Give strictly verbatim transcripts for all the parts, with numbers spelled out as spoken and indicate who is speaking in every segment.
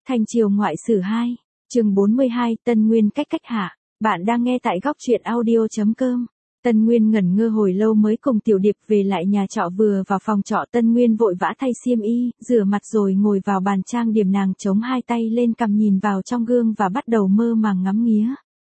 Speaker 1: Thanh Triều Ngoại Sử hai, chương bốn mươi hai, Tân Nguyên cách cách hạ. Bạn đang nghe tại góc truyện audio chấm com. Tân Nguyên ngẩn ngơ hồi lâu mới cùng Tiểu Điệp về lại nhà trọ, vừa vào phòng trọ Tân Nguyên vội vã thay xiêm y, rửa mặt rồi ngồi vào bàn trang điểm, nàng chống hai tay lên cằm nhìn vào trong gương và bắt đầu mơ màng ngắm nghía.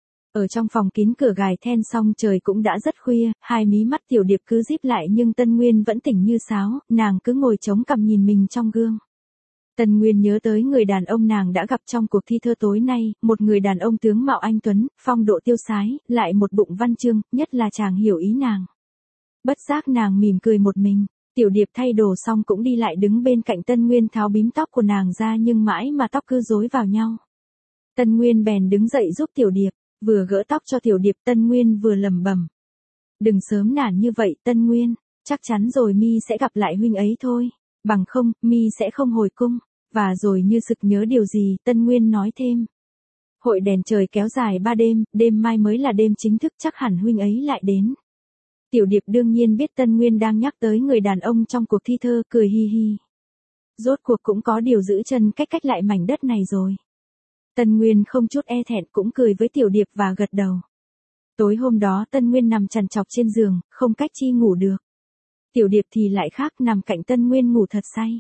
Speaker 1: Ở trong phòng kín cửa gài then xong trời cũng đã rất khuya, hai mí mắt Tiểu Điệp cứ díp lại nhưng Tân Nguyên vẫn tỉnh như sáo, nàng cứ ngồi chống cằm nhìn mình trong gương. Tân Nguyên nhớ tới người đàn ông nàng đã gặp trong cuộc thi thơ tối nay, một người đàn ông tướng mạo anh tuấn, phong độ tiêu sái, lại một bụng văn chương, nhất là chàng hiểu ý nàng. Bất giác nàng mỉm cười một mình, Tiểu Điệp thay đồ xong cũng đi lại đứng bên cạnh Tân Nguyên tháo bím tóc của nàng ra nhưng mãi mà tóc cứ rối vào nhau. Tân Nguyên bèn đứng dậy giúp Tiểu Điệp, vừa gỡ tóc cho Tiểu Điệp Tân Nguyên vừa lẩm bẩm. Đừng sớm nản như vậy Tân Nguyên, chắc chắn rồi mi sẽ gặp lại huynh ấy thôi, bằng không, mi sẽ không hồi cung. Và rồi như sực nhớ điều gì, Tân Nguyên nói thêm. Hội đèn trời kéo dài ba đêm, đêm mai mới là đêm chính thức, chắc hẳn huynh ấy lại đến. Tiểu Điệp đương nhiên biết Tân Nguyên đang nhắc tới người đàn ông trong cuộc thi thơ, cười hi hi. Rốt cuộc cũng có điều giữ chân cách cách lại mảnh đất này rồi. Tân Nguyên không chút e thẹn cũng cười với Tiểu Điệp và gật đầu. Tối hôm đó Tân Nguyên nằm trằn trọc trên giường, không cách chi ngủ được. Tiểu Điệp thì lại khác, nằm cạnh Tân Nguyên ngủ thật say.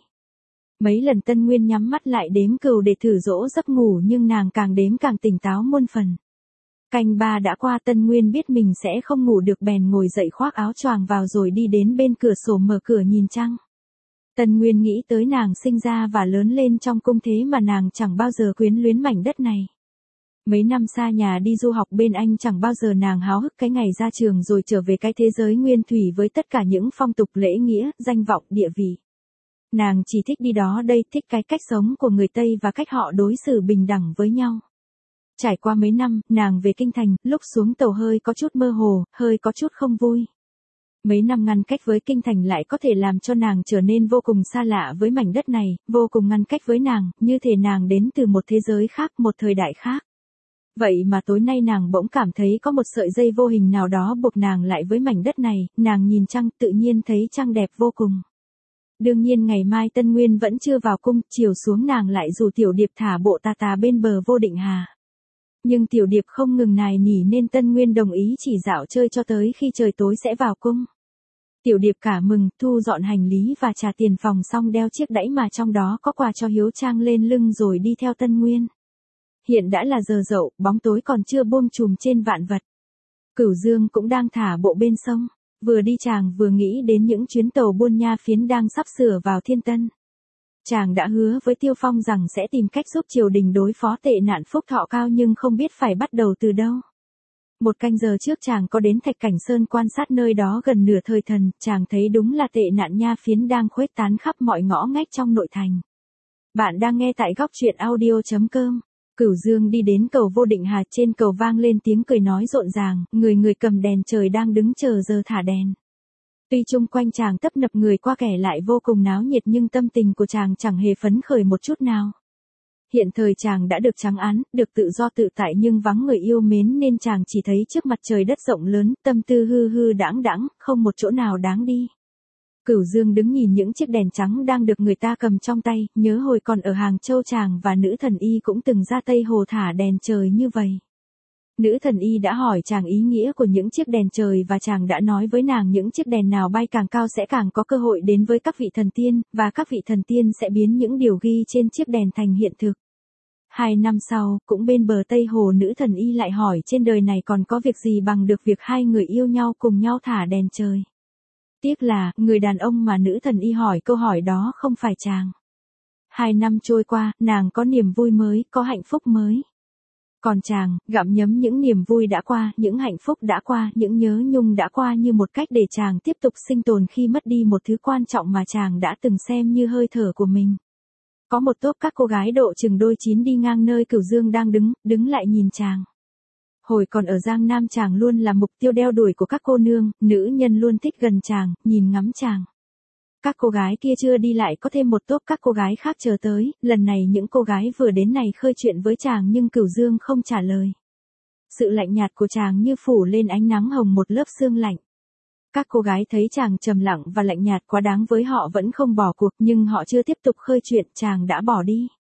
Speaker 1: Mấy lần Tân Nguyên nhắm mắt lại đếm cừu để thử dỗ giấc ngủ nhưng nàng càng đếm càng tỉnh táo muôn phần. Canh ba đã qua, Tân Nguyên biết mình sẽ không ngủ được bèn ngồi dậy khoác áo choàng vào rồi đi đến bên cửa sổ mở cửa nhìn trăng. Tân Nguyên nghĩ tới nàng sinh ra và lớn lên trong cung thế mà nàng chẳng bao giờ quyến luyến mảnh đất này. Mấy năm xa nhà đi du học bên Anh chẳng bao giờ nàng háo hức cái ngày ra trường rồi trở về cái thế giới nguyên thủy với tất cả những phong tục lễ nghĩa, danh vọng, địa vị. Nàng chỉ thích đi đó đây, thích cái cách sống của người Tây và cách họ đối xử bình đẳng với nhau. Trải qua mấy năm, nàng về kinh thành, lúc xuống tàu hơi có chút mơ hồ, hơi có chút không vui. Mấy năm ngăn cách với kinh thành lại có thể làm cho nàng trở nên vô cùng xa lạ với mảnh đất này, vô cùng ngăn cách với nàng, như thể nàng đến từ một thế giới khác, một thời đại khác. Vậy mà tối nay nàng bỗng cảm thấy có một sợi dây vô hình nào đó buộc nàng lại với mảnh đất này, nàng nhìn trăng tự nhiên thấy trăng đẹp vô cùng. Đương nhiên ngày mai Tân Nguyên vẫn chưa vào cung, chiều xuống nàng lại rủ Tiểu Điệp thả bộ tà tà bên bờ Vô Định Hà. Nhưng Tiểu Điệp không ngừng nài nỉ nên Tân Nguyên đồng ý chỉ dạo chơi cho tới khi trời tối sẽ vào cung. Tiểu Điệp cả mừng, thu dọn hành lý và trả tiền phòng xong đeo chiếc đẫy mà trong đó có quà cho Hiếu Trang lên lưng rồi đi theo Tân Nguyên. Hiện đã là giờ dậu, bóng tối còn chưa buông trùm trên vạn vật. Cửu Dương cũng đang thả bộ bên sông. Vừa đi chàng vừa nghĩ đến những chuyến tàu buôn nha phiến đang sắp sửa vào Thiên Tân. Chàng đã hứa với Tiêu Phong rằng sẽ tìm cách giúp triều đình đối phó tệ nạn Phúc Thọ Cao nhưng không biết phải bắt đầu từ đâu. Một canh giờ trước chàng có đến Thạch Cảnh Sơn quan sát nơi đó gần nửa thời thần, chàng thấy đúng là tệ nạn nha phiến đang khuếch tán khắp mọi ngõ ngách trong nội thành. Bạn đang nghe tại góc truyện audio chấm com. Cửu Dương đi đến cầu Vô Định Hà, trên cầu vang lên tiếng cười nói rộn ràng, người người cầm đèn trời đang đứng chờ giờ thả đèn. Tuy chung quanh chàng tấp nập người qua kẻ lại vô cùng náo nhiệt nhưng tâm tình của chàng chẳng hề phấn khởi một chút nào. Hiện thời chàng đã được trắng án, được tự do tự tại nhưng vắng người yêu mến nên chàng chỉ thấy trước mặt trời đất rộng lớn, tâm tư hư hư đãng đãng, không một chỗ nào đáng đi. Cửu Dương đứng nhìn những chiếc đèn trắng đang được người ta cầm trong tay, nhớ hồi còn ở Hàng Châu chàng và nữ thần y cũng từng ra Tây Hồ thả đèn trời như vậy. Nữ thần y đã hỏi chàng ý nghĩa của những chiếc đèn trời và chàng đã nói với nàng những chiếc đèn nào bay càng cao sẽ càng có cơ hội đến với các vị thần tiên, và các vị thần tiên sẽ biến những điều ghi trên chiếc đèn thành hiện thực. Hai năm sau, cũng bên bờ Tây Hồ, nữ thần y lại hỏi trên đời này còn có việc gì bằng được việc hai người yêu nhau cùng nhau thả đèn trời. Tiếc là, người đàn ông mà nữ thần y hỏi câu hỏi đó không phải chàng. Hai năm trôi qua, nàng có niềm vui mới, có hạnh phúc mới. Còn chàng, gặm nhấm những niềm vui đã qua, những hạnh phúc đã qua, những nhớ nhung đã qua như một cách để chàng tiếp tục sinh tồn khi mất đi một thứ quan trọng mà chàng đã từng xem như hơi thở của mình. Có một tốp các cô gái độ chừng đôi chín đi ngang nơi Cửu Dương đang đứng, đứng lại nhìn chàng. Hồi còn ở Giang Nam chàng luôn là mục tiêu đeo đuổi của các cô nương, nữ nhân luôn thích gần chàng, nhìn ngắm chàng. Các cô gái kia chưa đi lại có thêm một tốp các cô gái khác chờ tới, lần này những cô gái vừa đến này khơi chuyện với chàng nhưng Cửu Dương không trả lời. Sự lạnh nhạt của chàng như phủ lên ánh nắng hồng một lớp sương lạnh. Các cô gái thấy chàng trầm lặng và lạnh nhạt quá đáng với họ vẫn không bỏ cuộc nhưng họ chưa tiếp tục khơi chuyện chàng đã bỏ đi.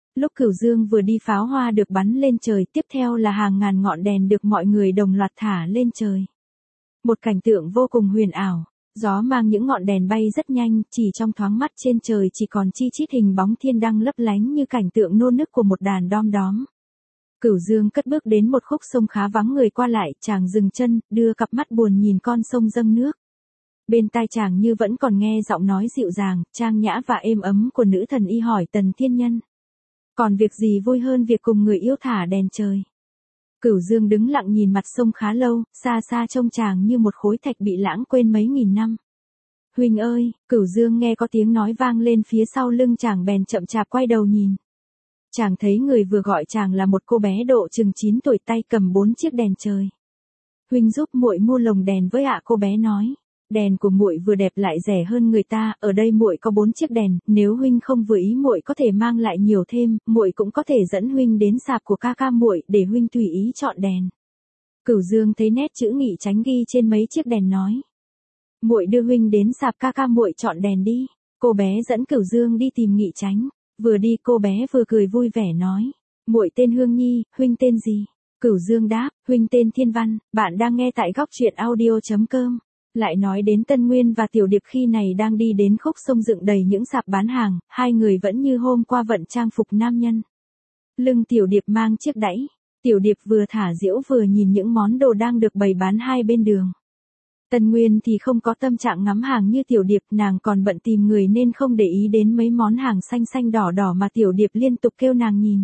Speaker 1: Lúc Cửu Dương vừa đi pháo hoa được bắn lên trời, tiếp theo là hàng ngàn ngọn đèn được mọi người đồng loạt thả lên trời. Một cảnh tượng vô cùng huyền ảo, gió mang những ngọn đèn bay rất nhanh, chỉ trong thoáng mắt trên trời chỉ còn chi chít hình bóng thiên đăng lấp lánh như cảnh tượng nô nức của một đàn đom đóm. Cửu Dương cất bước đến một khúc sông khá vắng người qua lại, chàng dừng chân, đưa cặp mắt buồn nhìn con sông dâng nước. Bên tai chàng như vẫn còn nghe giọng nói dịu dàng, trang nhã và êm ấm của nữ thần y hỏi Tần Thiên Nhân. Còn việc gì vui hơn việc cùng người yêu thả đèn trời? Cửu Dương đứng lặng nhìn mặt sông khá lâu, xa xa trông chàng như một khối thạch bị lãng quên mấy nghìn năm. Huynh ơi, Cửu Dương nghe có tiếng nói vang lên phía sau lưng chàng bèn chậm chạp quay đầu nhìn. Chàng thấy người vừa gọi chàng là một cô bé độ chừng chín tuổi tay cầm bốn chiếc đèn trời. Huynh giúp muội mua lồng đèn với ạ, cô bé nói. Đèn của muội vừa đẹp lại rẻ hơn người ta, ở đây muội có bốn chiếc đèn, nếu huynh không vừa ý muội có thể mang lại nhiều thêm, muội cũng có thể dẫn huynh đến sạp của ca ca muội để huynh tùy ý chọn đèn. Cửu Dương thấy nét chữ Nghị Chánh ghi trên mấy chiếc đèn nói. Muội đưa huynh đến sạp ca ca muội chọn đèn đi. Cô bé dẫn Cửu Dương đi tìm Nghị Chánh. Vừa đi cô bé vừa cười vui vẻ nói. Muội tên Hương Nhi, huynh tên gì? Cửu Dương đáp, huynh tên Thiên Văn, bạn đang nghe tại góc truyện audio chấm com. Lại nói đến Tân Nguyên và Tiểu Điệp khi này đang đi đến khúc sông dựng đầy những sạp bán hàng, hai người vẫn như hôm qua vận trang phục nam nhân. Lưng Tiểu Điệp mang chiếc đẫy, Tiểu Điệp vừa thả diễu vừa nhìn những món đồ đang được bày bán hai bên đường. Tân Nguyên thì không có tâm trạng ngắm hàng như Tiểu Điệp, nàng còn bận tìm người nên không để ý đến mấy món hàng xanh xanh đỏ đỏ mà Tiểu Điệp liên tục kêu nàng nhìn.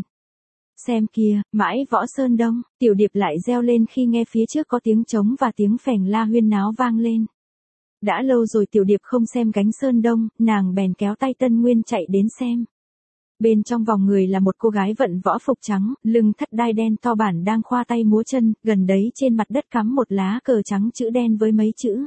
Speaker 1: Xem kìa, mãi Võ Sơn Đông, Tiểu Điệp lại reo lên khi nghe phía trước có tiếng trống và tiếng phèn la huyên náo vang lên. Đã lâu rồi Tiểu Điệp không xem gánh Sơn Đông, nàng bèn kéo tay Tân Nguyên chạy đến xem. Bên trong vòng người là một cô gái vận võ phục trắng, lưng thắt đai đen to bản đang khoa tay múa chân, gần đấy trên mặt đất cắm một lá cờ trắng chữ đen với mấy chữ.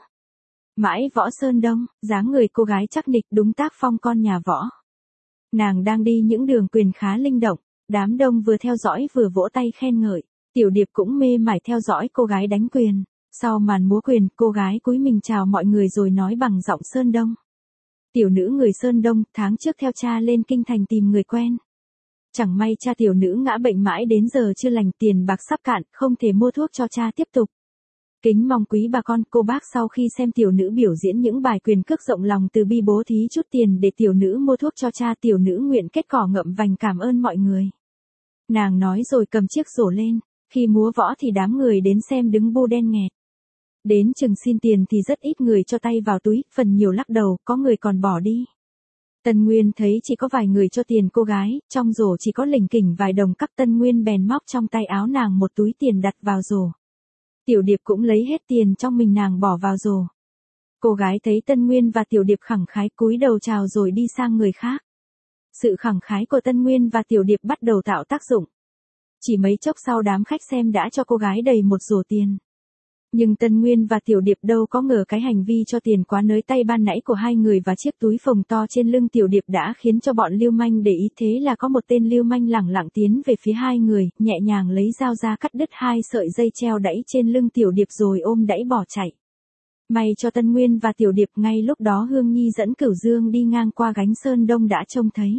Speaker 1: Mãi Võ Sơn Đông, dáng người cô gái chắc nịch đúng tác phong con nhà võ. Nàng đang đi những đường quyền khá linh động. Đám đông vừa theo dõi vừa vỗ tay khen ngợi, Tiểu Điệp cũng mê mải theo dõi cô gái đánh quyền. Sau màn múa quyền, cô gái cúi mình chào mọi người rồi nói bằng giọng Sơn Đông. Tiểu nữ người Sơn Đông, tháng trước theo cha lên kinh thành tìm người quen. Chẳng may cha tiểu nữ ngã bệnh mãi đến giờ chưa lành, tiền bạc sắp cạn, không thể mua thuốc cho cha tiếp tục. Kính mong quý bà con, cô bác sau khi xem tiểu nữ biểu diễn những bài quyền cước rộng lòng từ bi bố thí chút tiền để tiểu nữ mua thuốc cho cha, tiểu nữ nguyện kết cỏ ngậm vành cảm ơn mọi người. Nàng nói rồi cầm chiếc rổ lên, khi múa võ thì đám người đến xem đứng bu đen nghẹt. Đến chừng xin tiền thì rất ít người cho tay vào túi, phần nhiều lắc đầu, có người còn bỏ đi. Tân Nguyên thấy chỉ có vài người cho tiền cô gái, trong rổ chỉ có lỉnh kỉnh vài đồng cắp. Tân Nguyên bèn móc trong tay áo nàng một túi tiền đặt vào rổ. Tiểu Điệp cũng lấy hết tiền trong mình nàng bỏ vào rổ. Cô gái thấy Tân Nguyên và Tiểu Điệp khẳng khái cúi đầu chào rồi đi sang người khác. Sự khẳng khái của Tân Nguyên và Tiểu Điệp bắt đầu tạo tác dụng. Chỉ mấy chốc sau đám khách xem đã cho cô gái đầy một rổ tiền. Nhưng Tân Nguyên và Tiểu Điệp đâu có ngờ cái hành vi cho tiền quá nới tay ban nãy của hai người và chiếc túi phồng to trên lưng Tiểu Điệp đã khiến cho bọn lưu manh để ý, thế là có một tên lưu manh lẳng lặng tiến về phía hai người, nhẹ nhàng lấy dao ra cắt đứt hai sợi dây treo đẫy trên lưng Tiểu Điệp rồi ôm đẫy bỏ chạy. May cho Tân Nguyên và Tiểu Điệp ngay lúc đó Hương Nhi dẫn Cửu Dương đi ngang qua gánh Sơn Đông đã trông thấy.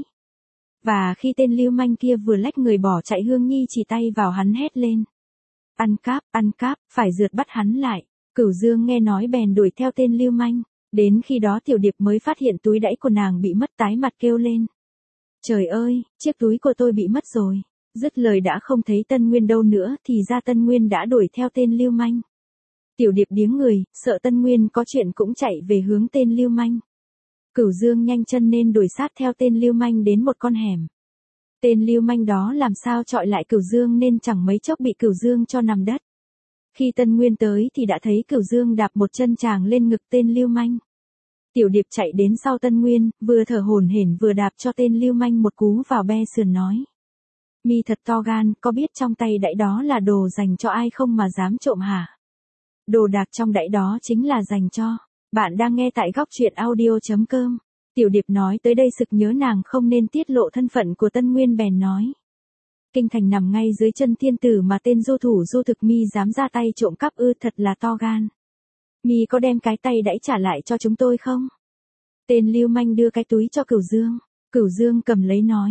Speaker 1: Và khi tên lưu manh kia vừa lách người bỏ chạy, Hương Nhi chỉ tay vào hắn hét lên. Ăn cắp, ăn cắp, phải rượt bắt hắn lại. Cửu Dương nghe nói bèn đuổi theo tên lưu manh. Đến khi đó Tiểu Điệp mới phát hiện túi đẫy của nàng bị mất, tái mặt kêu lên. Trời ơi, chiếc túi của tôi bị mất rồi. Dứt lời đã không thấy Tân Nguyên đâu nữa thì ra Tân Nguyên đã đuổi theo tên lưu manh. Tiểu Điệp điếng người, sợ Tân Nguyên có chuyện cũng chạy về hướng tên lưu manh. Cửu Dương nhanh chân nên đuổi sát theo tên lưu manh đến một con hẻm. Tên lưu manh đó làm sao chọi lại Cửu Dương nên chẳng mấy chốc bị Cửu Dương cho nằm đất. Khi Tân Nguyên tới thì đã thấy Cửu Dương đạp một chân chàng lên ngực tên lưu manh. Tiểu Điệp chạy đến sau Tân Nguyên, vừa thở hổn hển vừa đạp cho tên lưu manh một cú vào be sườn nói. Mi thật to gan, có biết trong tay đẫy đó là đồ dành cho ai không mà dám trộm hả? Đồ đạc trong đẫy đó chính là dành cho. Bạn đang nghe tại góc truyện audio chấm com. Tiểu Điệp nói tới đây sực nhớ nàng không nên tiết lộ thân phận của Tân Nguyên bèn nói. Kinh thành nằm ngay dưới chân thiên tử mà tên du thủ du thực mi dám ra tay trộm cắp ư, thật là to gan. Mi có đem cái tay đẫy trả lại cho chúng tôi không? Tên lưu manh đưa cái túi cho Cửu Dương. Cửu Dương cầm lấy nói.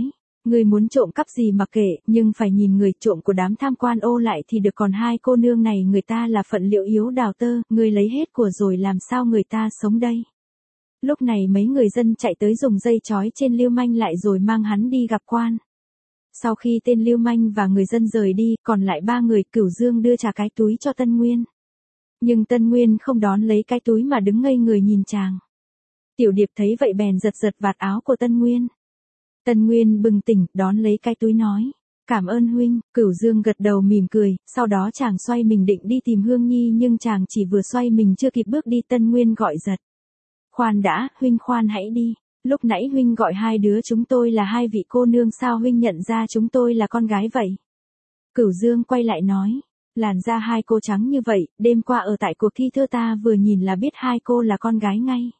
Speaker 1: Ngươi muốn trộm cắp gì mà kệ, nhưng phải nhìn người trộm của đám tham quan ô lại thì được, còn hai cô nương này người ta là phận liệu yếu đào tơ, ngươi lấy hết của rồi làm sao người ta sống đây. Lúc này mấy người dân chạy tới dùng dây trói trên Lưu Manh lại rồi mang hắn đi gặp quan. Sau khi tên Lưu Manh và người dân rời đi, còn lại ba người, Cửu Dương đưa trả cái túi cho Tân Nguyên. Nhưng Tân Nguyên không đón lấy cái túi mà đứng ngây người nhìn chàng. Tiểu Điệp thấy vậy bèn giật giật vạt áo của Tân Nguyên. Tân Nguyên bừng tỉnh, đón lấy cái túi nói. Cảm ơn huynh. Cửu Dương gật đầu mỉm cười, sau đó chàng xoay mình định đi tìm Hương Nhi, nhưng chàng chỉ vừa xoay mình chưa kịp bước đi, Tân Nguyên gọi giật. Khoan đã, huynh khoan hãy đi. Lúc nãy huynh gọi hai đứa chúng tôi là hai vị cô nương, sao huynh nhận ra chúng tôi là con gái vậy? Cửu Dương quay lại nói. Làn da hai cô trắng như vậy, đêm qua ở tại cuộc thi thơ ta vừa nhìn là biết hai cô là con gái ngay.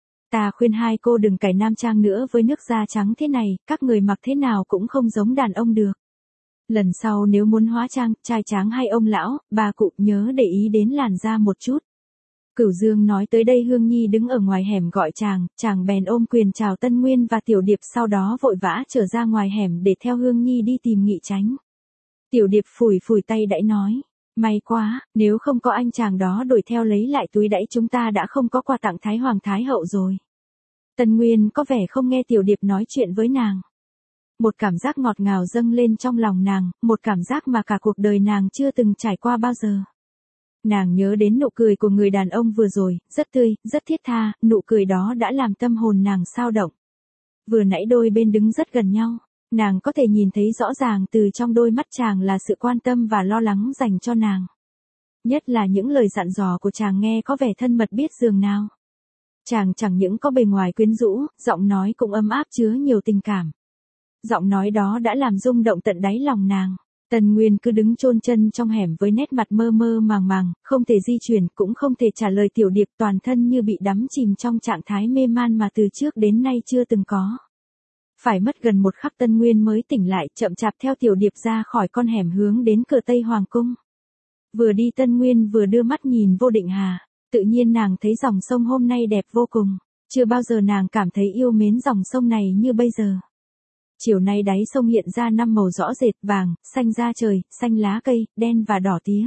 Speaker 1: Ta khuyên hai cô đừng cải nam trang nữa, với nước da trắng thế này, các người mặc thế nào cũng không giống đàn ông được. Lần sau nếu muốn hóa trang, trai tráng hay ông lão, bà cụ nhớ để ý đến làn da một chút. Cửu Dương nói tới đây Hương Nhi đứng ở ngoài hẻm gọi chàng, chàng bèn ôm quyền chào Tân Nguyên và Tiểu Điệp, sau đó vội vã trở ra ngoài hẻm để theo Hương Nhi đi tìm Nghị Chánh. Tiểu Điệp phủi phủi tay đãi nói, may quá, nếu không có anh chàng đó đuổi theo lấy lại túi đãi chúng ta đã không có quà tặng Thái Hoàng Thái Hậu rồi. Tân Nguyên có vẻ không nghe Tiểu Điệp nói chuyện với nàng. Một cảm giác ngọt ngào dâng lên trong lòng nàng, một cảm giác mà cả cuộc đời nàng chưa từng trải qua bao giờ. Nàng nhớ đến nụ cười của người đàn ông vừa rồi, rất tươi, rất thiết tha, nụ cười đó đã làm tâm hồn nàng xao động. Vừa nãy đôi bên đứng rất gần nhau, nàng có thể nhìn thấy rõ ràng từ trong đôi mắt chàng là sự quan tâm và lo lắng dành cho nàng. Nhất là những lời dặn dò của chàng nghe có vẻ thân mật biết dường nào. Chàng chẳng những có bề ngoài quyến rũ, giọng nói cũng ấm áp chứa nhiều tình cảm. Giọng nói đó đã làm rung động tận đáy lòng nàng. Tần Nguyên cứ đứng chôn chân trong hẻm với nét mặt mơ mơ màng màng, không thể di chuyển, cũng không thể trả lời Tiểu Điệp, toàn thân như bị đắm chìm trong trạng thái mê man mà từ trước đến nay chưa từng có. Phải mất gần một khắc Tân Nguyên mới tỉnh lại, chậm chạp theo Tiểu Điệp ra khỏi con hẻm hướng đến cửa Tây Hoàng Cung. Vừa đi Tân Nguyên vừa đưa mắt nhìn Vô Định Hà, tự nhiên nàng thấy dòng sông hôm nay đẹp vô cùng, chưa bao giờ nàng cảm thấy yêu mến dòng sông này như bây giờ. Chiều nay đáy sông hiện ra năm màu rõ rệt, vàng, xanh da trời, xanh lá cây, đen và đỏ tía.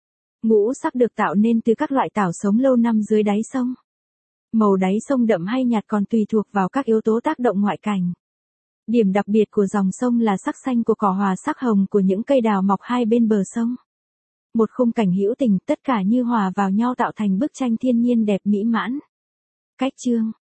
Speaker 1: Ngũ sắc được tạo nên từ các loại tảo sống lâu năm dưới đáy sông. Màu đáy sông đậm hay nhạt còn tùy thuộc vào các yếu tố tác động ngoại cảnh. Điểm đặc biệt của dòng sông là sắc xanh của cỏ hòa sắc hồng của những cây đào mọc hai bên bờ sông. Một khung cảnh hữu tình, tất cả như hòa vào nhau tạo thành bức tranh thiên nhiên đẹp mỹ mãn. Cách chương